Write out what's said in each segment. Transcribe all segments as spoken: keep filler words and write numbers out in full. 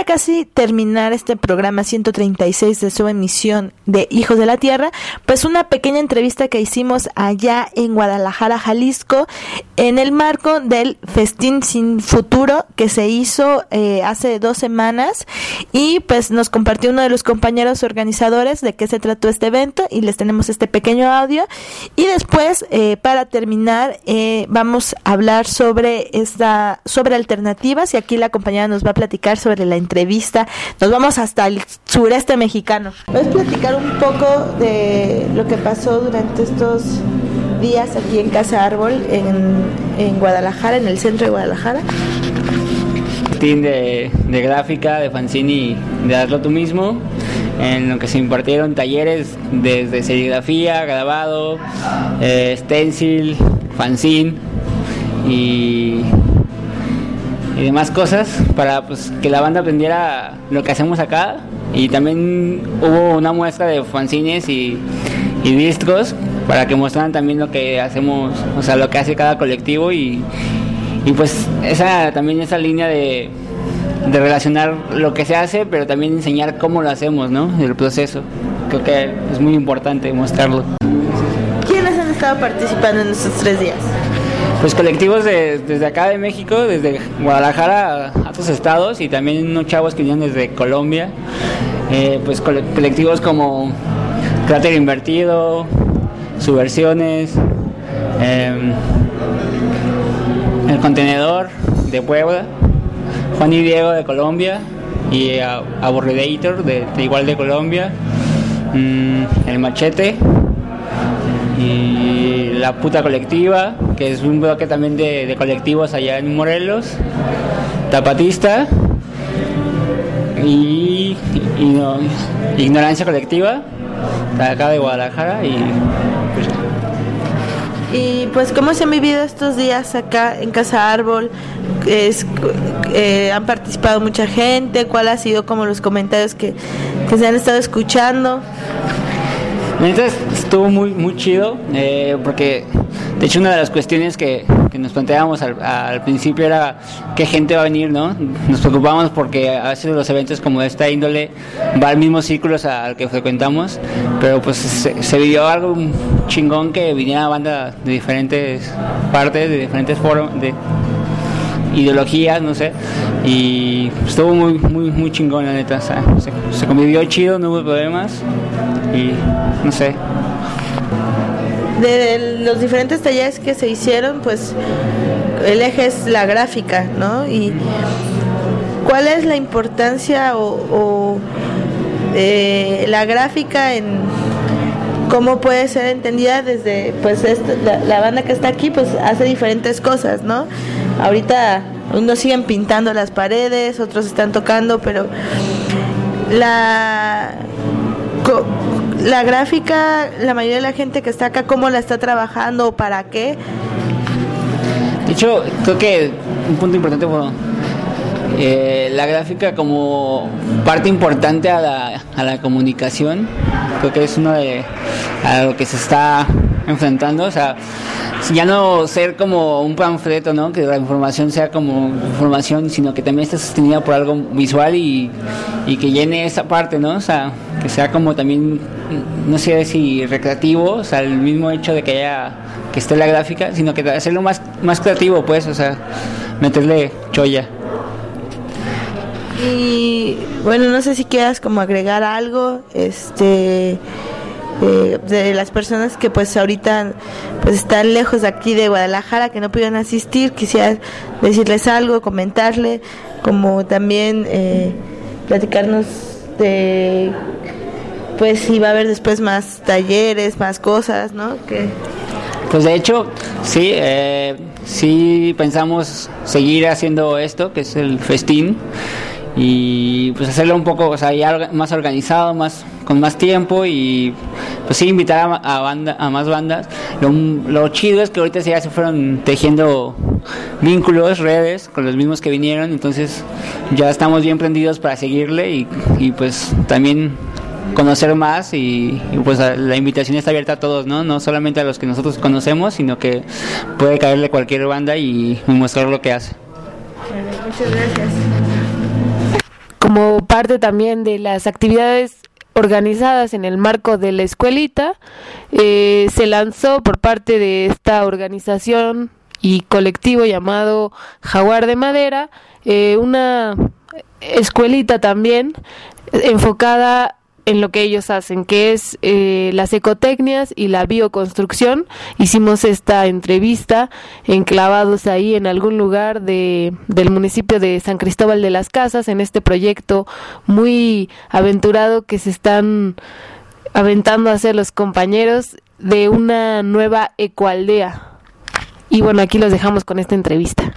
casi terminar este programa ciento treinta y seis de su emisión de Hijos de la Tierra, pues una pequeña entrevista que hicimos allá en Guadalajara, Jalisco, en el marco del Festín Sin Futuro que se hizo eh, hace dos semanas, y pues nos compartió uno de los compañeros organizadores de qué se trató este evento, y les tenemos este pequeño audio. Y después, eh, para terminar, eh, vamos a hablar sobre esta, sobre alternativas, y aquí la compañera nos va a platicar sobre la entrevista. Nos vamos hasta el sureste mexicano. ¿Puedes platicar un poco de lo que pasó durante estos días aquí en Casa Árbol, en, en Guadalajara, en el centro de Guadalajara? De, de gráfica, de fanzine y de hazlo tú mismo, en lo que se impartieron talleres desde serigrafía, grabado, eh, stencil, fanzine y, y demás cosas para pues que la banda aprendiera lo que hacemos acá. Y también hubo una muestra de fanzines y, y distros para que mostraran también lo que hacemos, o sea, lo que hace cada colectivo, y Y pues esa también esa línea de, de relacionar lo que se hace, pero también enseñar cómo lo hacemos, ¿no? El proceso. Creo que es muy importante mostrarlo. ¿Quiénes han estado participando en estos tres días? Pues colectivos de, desde acá de México, desde Guadalajara a otros estados, y también unos chavos que vienen desde Colombia. Eh, pues colectivos como Cráter Invertido, Subversiones, eh, El Contenedor de Puebla, Juan y Diego de Colombia, y uh, Aburridator de, de igual de Colombia, mm, El Machete y La Puta Colectiva, que es un bloque también de, de colectivos allá en Morelos, Tapatista y, y no, Ignorancia Colectiva de acá de Guadalajara. Y pues, Y pues, ¿cómo se han vivido estos días acá en Casa Árbol? Es, eh, ¿Han participado mucha gente? ¿Cuál ha sido como los comentarios que, que se han estado escuchando? Entonces estuvo muy muy chido, eh, porque de hecho una de las cuestiones que, que nos planteábamos al, al principio era qué gente va a venir, ¿no? Nos preocupamos porque a veces los eventos como de esta índole va al mismo círculo al que frecuentamos, pero pues se, se vivió algo chingón que viniera banda de diferentes partes, de diferentes foros, de ideologías, no sé, y estuvo muy muy muy chingón, la neta. O sea, se, se convivió chido, no hubo problemas y no sé. De los diferentes talleres que se hicieron, pues el eje es la gráfica, ¿no? Y ¿cuál es la importancia o, o eh, la gráfica en cómo puede ser entendida desde, pues, esta, la, la banda que está aquí, pues hace diferentes cosas, ¿no? Ahorita unos siguen pintando las paredes, otros están tocando, pero la la gráfica, la mayoría de la gente que está acá, ¿cómo la está trabajando? ¿Para qué? De hecho, creo que un punto importante fue eh, la gráfica como parte importante a la, a la comunicación. Creo que es uno de a lo que se está enfrentando, o sea, ya no ser como un panfleto, ¿no? Que la información sea como información, sino que también esté sostenida por algo visual y, y que llene esa parte, ¿no? O sea, que sea como también, no sé si recreativo, o sea, el mismo hecho de que haya, que esté la gráfica, sino que hacerlo más, más creativo, pues, o sea, meterle cholla. Y bueno, no sé si quieras como agregar algo, este... Eh, de las personas que pues ahorita pues están lejos de aquí de Guadalajara, que no pudieron asistir, quisiera decirles algo, comentarle, como también eh, platicarnos de pues si va a haber después más talleres, más cosas, ¿no? Que pues de hecho sí, eh, sí pensamos seguir haciendo esto, que es el festín, y pues hacerlo un poco, o sea, ya más organizado, más con más tiempo, y pues sí invitar a, a banda, a más bandas. Lo, lo chido es que ahorita ya se fueron tejiendo vínculos, redes con los mismos que vinieron, entonces ya estamos bien prendidos para seguirle y, y pues también conocer más, y, y pues la invitación está abierta a todos, ¿no? No solamente a los que nosotros conocemos, sino que puede caerle cualquier banda y, y mostrar lo que hace. Muchas gracias. como parte también de las actividades organizadas en el marco de la escuelita, eh, se lanzó por parte de esta organización y colectivo llamado Jaguar de Madera, eh, una escuelita también enfocada en lo que ellos hacen, que es eh, las ecotecnias y la bioconstrucción. Hicimos esta entrevista enclavados ahí en algún lugar de del municipio de San Cristóbal de las Casas, en este proyecto muy aventurado que se están aventando a hacer los compañeros de una nueva ecoaldea. Y bueno, aquí los dejamos con esta entrevista.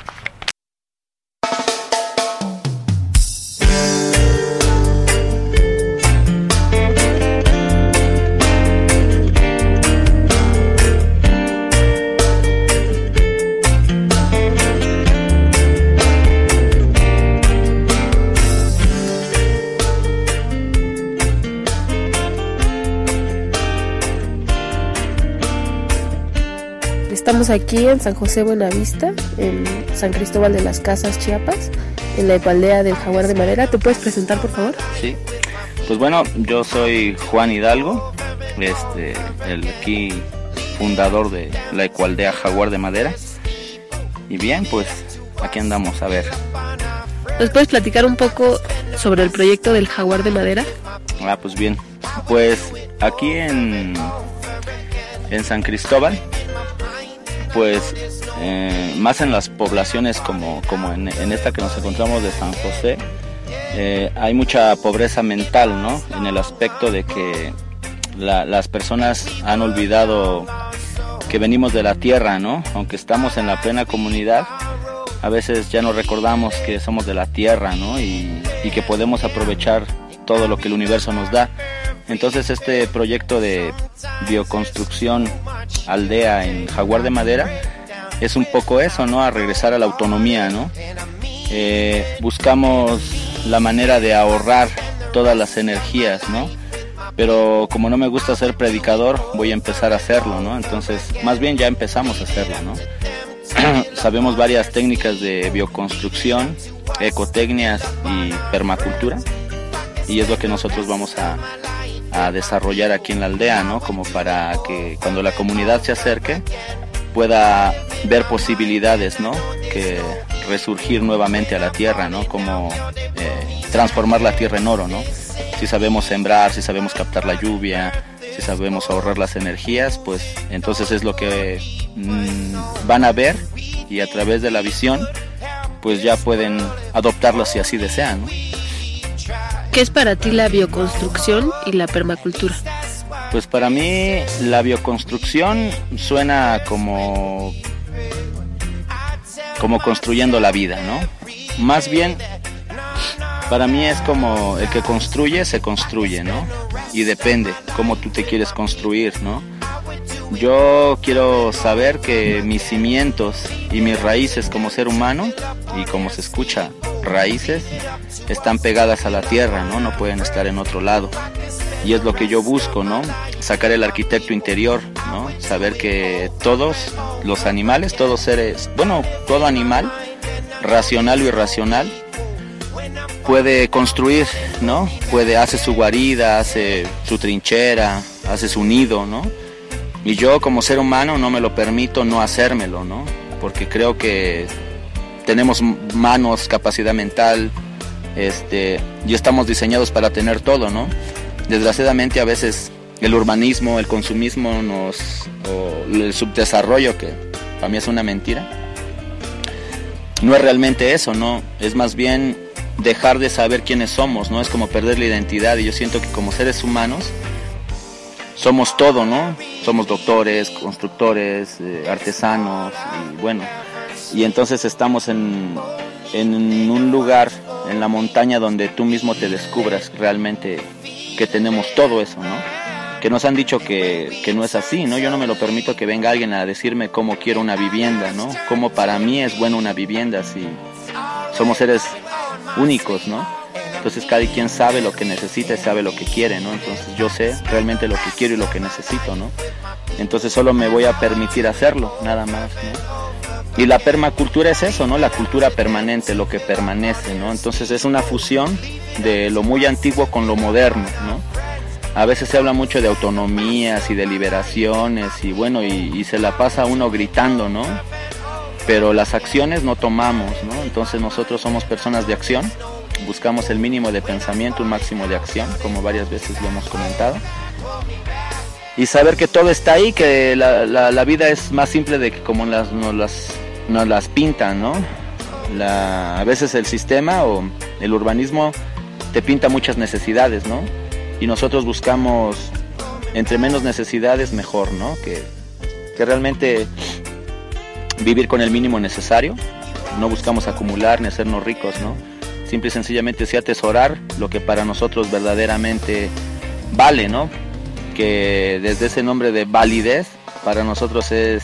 Estamos aquí en San José Buenavista, en San Cristóbal de las Casas, Chiapas, en la ecoaldea del Jaguar de Madera. ¿Te puedes presentar, por favor? Sí, pues bueno, yo soy Juan Hidalgo, este, el aquí fundador de la ecoaldea Jaguar de Madera. Y bien, pues aquí andamos, a ver. ¿Nos puedes platicar un poco sobre el proyecto del Jaguar de Madera? Ah, pues bien, pues aquí en, en San Cristóbal, pues eh, más en las poblaciones como, como en, en esta que nos encontramos de San José, eh, hay mucha pobreza mental, ¿no? En el aspecto de que la, las personas han olvidado que venimos de la tierra, ¿no? Aunque estamos en la plena comunidad, a veces ya no recordamos que somos de la tierra, ¿no? Y, y que podemos aprovechar todo lo que el universo nos da. Entonces este proyecto de bioconstrucción aldea en Jaguar de Madera es un poco eso, ¿no? A regresar a la autonomía, ¿no? Eh, buscamos la manera de ahorrar todas las energías, ¿no? Pero como no me gusta ser predicador, voy a empezar a hacerlo, ¿no? Entonces, más bien ya empezamos a hacerlo, ¿no? Sabemos varias técnicas de bioconstrucción, ecotecnias y permacultura, y es lo que nosotros vamos a, a desarrollar aquí en la aldea, ¿no? Como para que cuando la comunidad se acerque pueda ver posibilidades, ¿no? Que resurgir nuevamente a la tierra, ¿no? Como eh, transformar la tierra en oro, ¿no? Si sabemos sembrar, si sabemos captar la lluvia, si sabemos ahorrar las energías, pues entonces es lo que mmm, van a ver, y a través de la visión pues ya pueden adoptarlo si así desean, ¿no? ¿Qué es para ti la bioconstrucción y la permacultura? Pues para mí la bioconstrucción suena como como construyendo la vida, ¿no? Más bien para mí es como el que construye se construye, ¿no? Y depende cómo tú te quieres construir, ¿no? Yo quiero saber que mis cimientos y mis raíces como ser humano, y como se escucha, raíces, están pegadas a la tierra, ¿no? No pueden estar en otro lado. Y es lo que yo busco, ¿no? Sacar el arquitecto interior, ¿no? Saber que todos los animales, todos seres, bueno, todo animal, racional o irracional, puede construir, ¿no? Puede, hace su guarida, hace su trinchera, hace su nido, ¿no? Y yo como ser humano no me lo permito no hacérmelo, ¿no? Porque creo que tenemos manos, capacidad mental, este, y estamos diseñados para tener todo, ¿no? Desgraciadamente a veces el urbanismo, el consumismo nos, o el subdesarrollo, que para mí es una mentira, no es realmente eso, ¿no? Es más bien dejar de saber quiénes somos, ¿no? Es como perder la identidad, y yo siento que como seres humanos somos todo, ¿no? Somos doctores, constructores, eh, artesanos, y bueno, y entonces estamos en, en un lugar, en la montaña, donde tú mismo te descubras realmente que tenemos todo eso, ¿no? Que nos han dicho que, que no es así, ¿no? Yo no me lo permito que venga alguien a decirme cómo quiero una vivienda, ¿no? Cómo para mí es buena una vivienda, si somos seres únicos, ¿no? Entonces cada quien sabe lo que necesita y sabe lo que quiere, ¿no? Entonces yo sé realmente lo que quiero y lo que necesito, ¿no? Entonces solo me voy a permitir hacerlo, nada más, ¿no? y la permacultura es eso, ¿no? La cultura permanente, lo que permanece, ¿no? Entonces es una fusión de lo muy antiguo con lo moderno, ¿no? A veces se habla mucho de autonomías y de liberaciones y bueno, y, y se la pasa uno gritando, ¿no? Pero las acciones no tomamos, ¿no? Entonces nosotros somos personas de acción, buscamos el mínimo de pensamiento, un máximo de acción, como varias veces lo hemos comentado. Y saber que todo está ahí, que la, la, la vida es más simple de que como las, nos, las, nos las pintan, ¿no? La, a veces el sistema o el urbanismo te pinta muchas necesidades, ¿no? Y nosotros buscamos entre menos necesidades mejor, ¿no? Que, que realmente vivir con el mínimo necesario, no buscamos acumular ni hacernos ricos, ¿no? Simple y sencillamente sí atesorar lo que para nosotros verdaderamente vale, ¿no? Que desde ese nombre de validez para nosotros es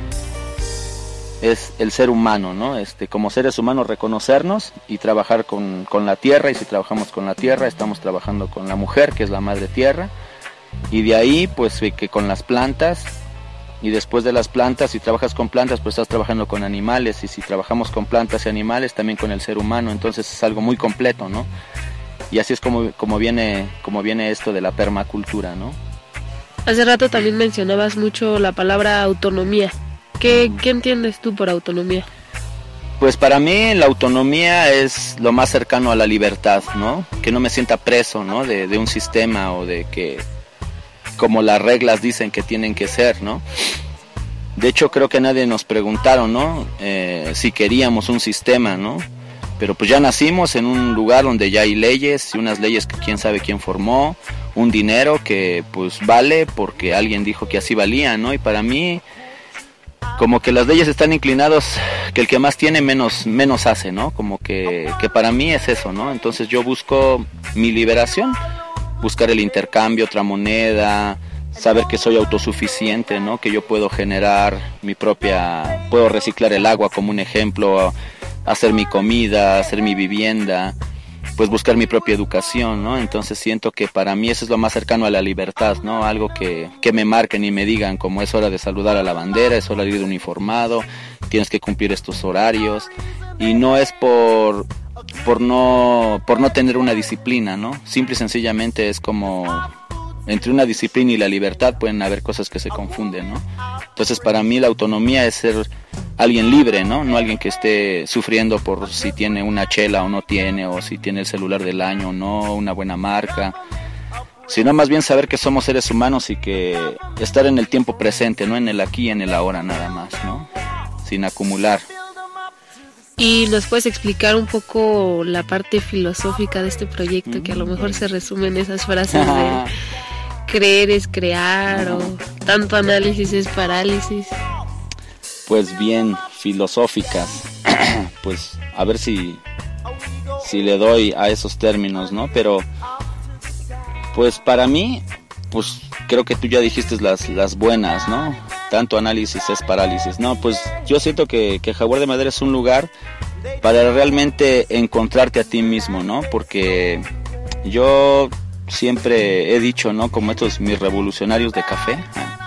es el ser humano, ¿no? Este, como seres humanos reconocernos y trabajar con, con la tierra, y si trabajamos con la tierra estamos trabajando con la mujer, que es la madre tierra, y de ahí pues que con las plantas, y después de las plantas, si trabajas con plantas pues estás trabajando con animales, y si trabajamos con plantas y animales también con el ser humano, entonces es algo muy completo, ¿no? Y así es como, como, viene, como viene esto de la permacultura, ¿no? Hace rato también mencionabas mucho la palabra autonomía. ¿Qué, ¿Qué entiendes tú por autonomía? Pues para mí la autonomía es lo más cercano a la libertad, ¿no? Que no me sienta preso, ¿no? De, de un sistema o de que como las reglas dicen que tienen que ser, ¿no? De hecho creo que nadie nos preguntaron, ¿no? Eh, si queríamos un sistema, ¿no? Pero pues ya nacimos en un lugar donde ya hay leyes, y unas leyes que quién sabe quién formó, un dinero que pues vale porque alguien dijo que así valía, ¿no? Y para mí como que las leyes están inclinados que el que más tiene menos menos hace, ¿no? Como que, que para mí es eso, ¿no? Entonces yo busco mi liberación, buscar el intercambio, otra moneda, saber que soy autosuficiente, ¿no? Que yo puedo generar mi propia, puedo reciclar el agua como un ejemplo, hacer mi comida, hacer mi vivienda, pues buscar mi propia educación, ¿no? Entonces siento que para mí eso es lo más cercano a la libertad, ¿no? Algo que, que me marquen y me digan como es hora de saludar a la bandera, es hora de ir de uniformado, tienes que cumplir estos horarios, y no es por, por, no, por no tener una disciplina, ¿no? Simple y sencillamente es como entre una disciplina y la libertad pueden haber cosas que se confunden, ¿no? Entonces para mí la autonomía es ser alguien libre, ¿no? No alguien que esté sufriendo por si tiene una chela o no tiene, o si tiene el celular del año o no, una buena marca, sino más bien saber que somos seres humanos y que estar en el tiempo presente, no en el aquí y en el ahora nada más, ¿no? Sin acumular. ¿Y nos puedes explicar un poco la parte filosófica de este proyecto, que a lo mejor se resume en esas frases de creer es crear, o tanto análisis es parálisis? Pues bien, filosóficas, pues a ver si, si le doy a esos términos, ¿no? Pero, pues para mí, pues creo que tú ya dijiste las, las buenas, ¿no? Tanto análisis es parálisis, ¿no? Pues yo siento que, que Jaguar de Madera es un lugar para realmente encontrarte a ti mismo, ¿no? Porque yo siempre he dicho, ¿no? Como estos mis revolucionarios de café,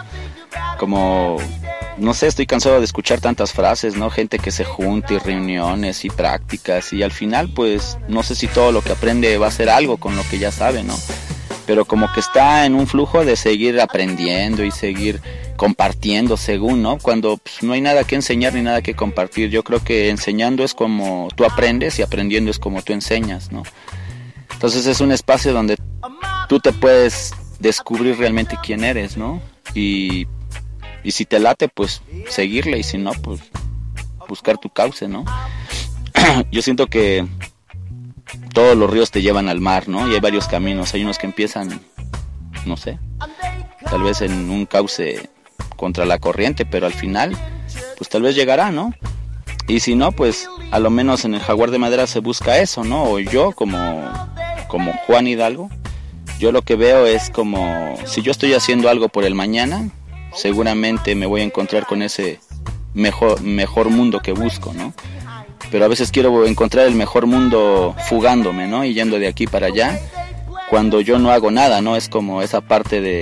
como... No sé, estoy cansado de escuchar tantas frases, ¿no? Gente que se junta y reuniones y prácticas, y al final pues no sé si todo lo que aprende va a ser algo con lo que ya sabe, ¿no? Pero como que está en un flujo de seguir aprendiendo y seguir compartiendo según, ¿no? Cuando pues, no hay nada que enseñar ni nada que compartir. Yo creo que enseñando es como tú aprendes y aprendiendo es como tú enseñas, ¿no? Entonces es un espacio donde tú te puedes descubrir realmente quién eres, ¿no? Y Y si te late, pues seguirle, y si no, pues buscar tu cauce, ¿no? Yo siento que todos los ríos te llevan al mar, ¿no? Y hay varios caminos, hay unos que empiezan, no sé, tal vez en un cauce contra la corriente, pero al final, pues tal vez llegará, ¿no? Y si no, pues a lo menos en el Jaguar de Madera se busca eso, ¿no? O yo como, como Juan Hidalgo, yo lo que veo es como, si yo estoy haciendo algo por el mañana, seguramente me voy a encontrar con ese mejor, mejor mundo que busco, ¿no? Pero a veces quiero encontrar el mejor mundo fugándome, ¿no? Y yendo de aquí para allá, cuando yo no hago nada, ¿no? Es como esa parte de,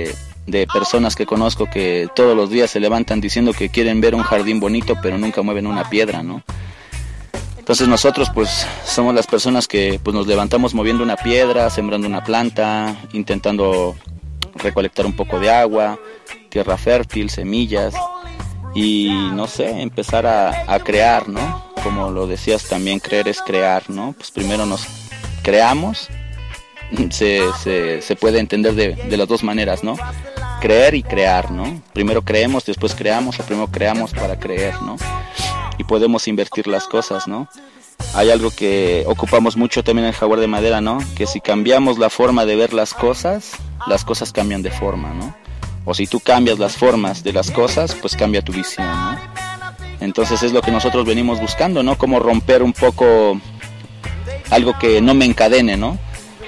de personas que conozco que todos los días se levantan diciendo que quieren ver un jardín bonito, pero nunca mueven una piedra, ¿no? Entonces nosotros pues somos las personas que pues nos levantamos moviendo una piedra, sembrando una planta, intentando recolectar un poco de agua, tierra fértil, semillas y no sé, empezar a, a crear, ¿no? Como lo decías también, creer es crear, ¿no? Pues primero nos creamos, se, se, se puede entender de, de las dos maneras, ¿no? Creer y crear, ¿no? Primero creemos, después creamos, o primero creamos para creer, ¿no? Y podemos invertir las cosas, ¿no? Hay algo que ocupamos mucho también en el Jaguar de Madera, ¿no? Que si cambiamos la forma de ver las cosas, las cosas cambian de forma, ¿no? O si tú cambias las formas de las cosas, pues cambia tu visión, ¿no? Entonces es lo que nosotros venimos buscando, ¿no? Cómo romper un poco algo que no me encadene, ¿no?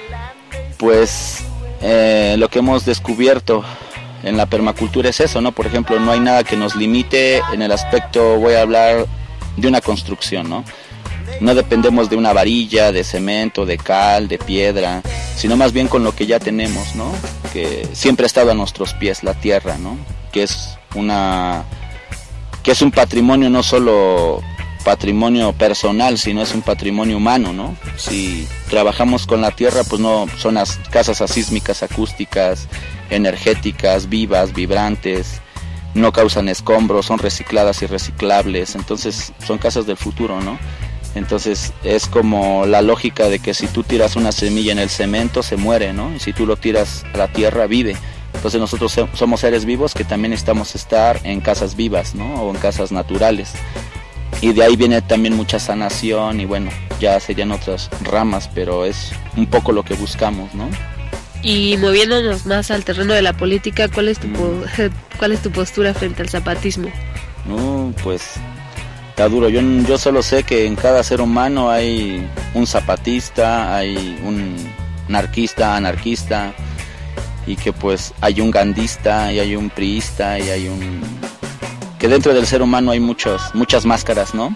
Pues eh, lo que hemos descubierto en la permacultura es eso, ¿no? Por ejemplo, no hay nada que nos limite en el aspecto, voy a hablar de una construcción, ¿no? No dependemos de una varilla, de cemento, de cal, de piedra, sino más bien con lo que ya tenemos, ¿no? Que siempre ha estado a nuestros pies, la tierra, ¿no? Que es una, que es un patrimonio, no solo patrimonio personal, sino es un patrimonio humano, ¿no? Si trabajamos con la tierra, pues no son las casas asísmicas, acústicas, energéticas, vivas, vibrantes, no causan escombros, son recicladas y reciclables, entonces son casas del futuro, ¿no? Entonces es como la lógica de que si tú tiras una semilla en el cemento se muere, ¿no? Y si tú lo tiras a la tierra vive. Entonces nosotros somos seres vivos que también necesitamos estar en casas vivas, ¿no? O en casas naturales. Y de ahí viene también mucha sanación y bueno, ya serían otras ramas, pero es un poco lo que buscamos, ¿no? Y moviéndonos más al terreno de la política, ¿cuál es tu, po- cuál es tu postura frente al zapatismo? No, pues está duro. Yo, yo solo sé que en cada ser humano hay un zapatista, hay un anarquista, anarquista, y que pues hay un gandista, y hay un priista, y hay un... que dentro del ser humano hay muchas, muchas máscaras, ¿no?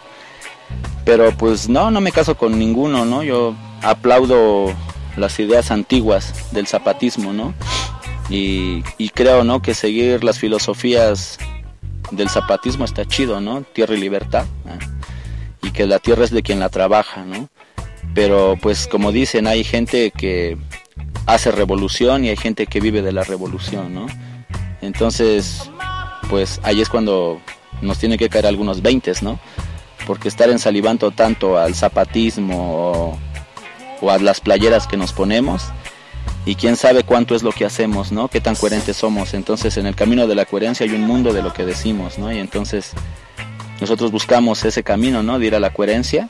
Pero pues no, no me caso con ninguno, ¿no? Yo aplaudo las ideas antiguas del zapatismo, ¿no? Y, y creo, ¿no? Que seguir las filosofías del zapatismo está chido, ¿no? Tierra y libertad, ¿eh? Y que la tierra es de quien la trabaja, ¿no? Pero pues como dicen, hay gente que hace revolución y hay gente que vive de la revolución, ¿no? Entonces, pues ahí es cuando nos tiene que caer algunos veintes, ¿no? Porque estar ensalivando tanto al zapatismo o, o a las playeras que nos ponemos, y quién sabe cuánto es lo que hacemos, ¿no? Qué tan coherentes somos. Entonces en el camino de la coherencia hay un mundo de lo que decimos, ¿no? Y entonces nosotros buscamos ese camino, ¿no? De ir a la coherencia,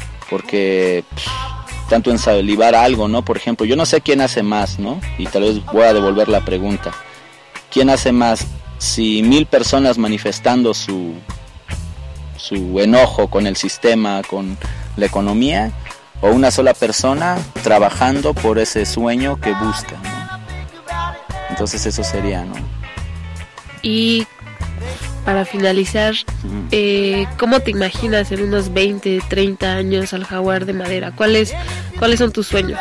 porque pff, tanto ensalivar algo, ¿no? Por ejemplo, yo no sé quién hace más, ¿no? Y tal vez voy a devolver la pregunta. ¿Quién hace más? Si mil personas manifestando su, su enojo con el sistema, con la economía, o una sola persona trabajando por ese sueño que busca, ¿no? Entonces eso sería, ¿no? Y para finalizar, mm. eh, ¿cómo te imaginas en unos veinte, treinta años al Jaguar de Madera? ¿Cuáles, cuáles son tus sueños?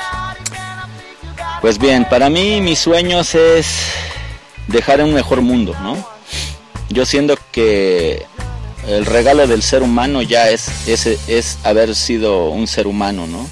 Pues bien, para mí mis sueños es dejar un mejor mundo, ¿no? Yo siento que el regalo del ser humano ya es, es, es haber sido un ser humano, ¿no?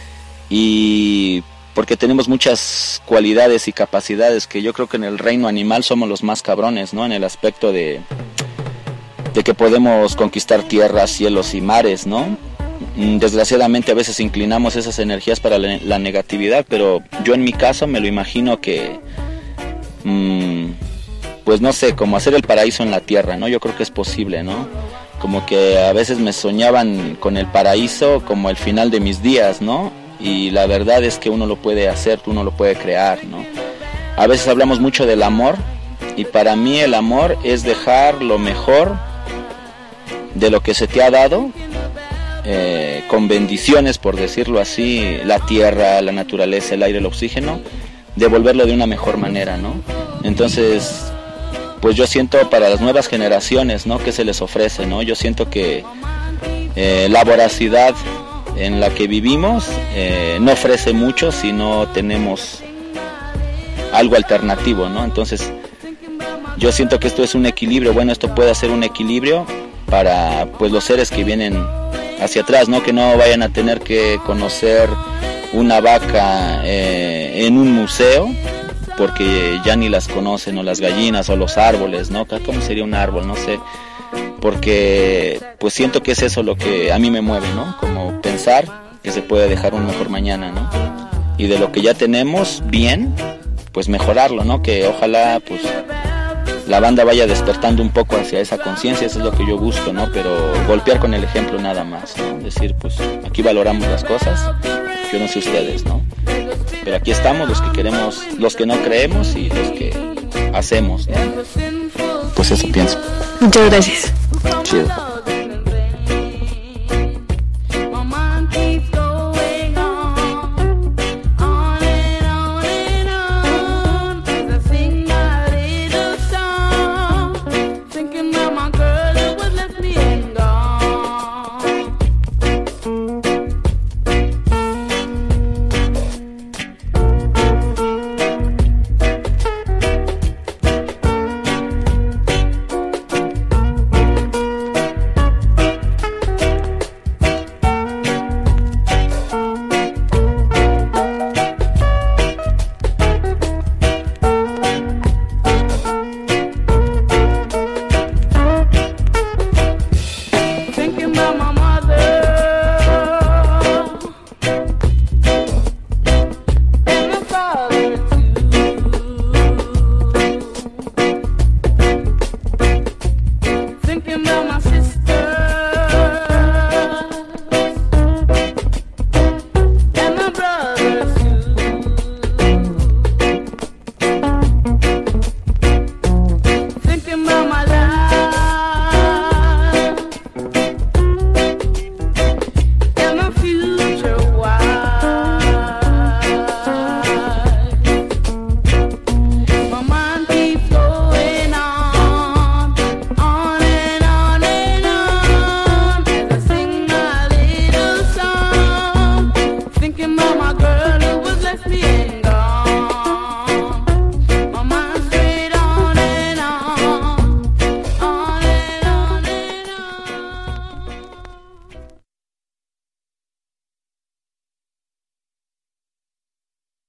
Y porque tenemos muchas cualidades y capacidades que yo creo que en el reino animal somos los más cabrones, ¿no? En el aspecto de, de que podemos conquistar tierras, cielos y mares, ¿no? Desgraciadamente a veces inclinamos esas energías para la, la negatividad, pero yo en mi caso me lo imagino que... Mmm, pues no sé, como hacer el paraíso en la tierra, ¿no? Yo creo que es posible, ¿no? Como que a veces me soñaban con el paraíso como el final de mis días, ¿no? Y la verdad es que uno lo puede hacer, uno lo puede crear, ¿no? A veces hablamos mucho del amor, y para mí el amor es dejar lo mejor de lo que se te ha dado, eh, con bendiciones, por decirlo así, la tierra, la naturaleza, el aire, el oxígeno, devolverlo de una mejor manera, ¿no? Entonces, pues yo siento para las nuevas generaciones, ¿no? ¿Qué se les ofrece, no? Yo siento que eh, la voracidad en la que vivimos eh, no ofrece mucho si no tenemos algo alternativo, ¿no? Entonces, yo siento que esto es un equilibrio, bueno, esto puede ser un equilibrio para pues los seres que vienen hacia atrás, ¿no? Que no vayan a tener que conocer una vaca eh, en un museo, porque ya ni las conocen, o las gallinas, o los árboles, ¿no? ¿Cómo sería un árbol? No sé, porque pues siento que es eso lo que a mí me mueve, ¿no? Como pensar que se puede dejar un mejor mañana, ¿no? Y de lo que ya tenemos bien, pues mejorarlo, ¿no? Que ojalá pues la banda vaya despertando un poco hacia esa conciencia, eso es lo que yo busco, ¿no? Pero golpear con el ejemplo nada más, ¿no? Decir, pues aquí valoramos las cosas, yo no sé ustedes, ¿no? Pero aquí estamos los que queremos, los que no creemos y los que hacemos, ¿no? Pues eso pienso. Muchas gracias. Chido.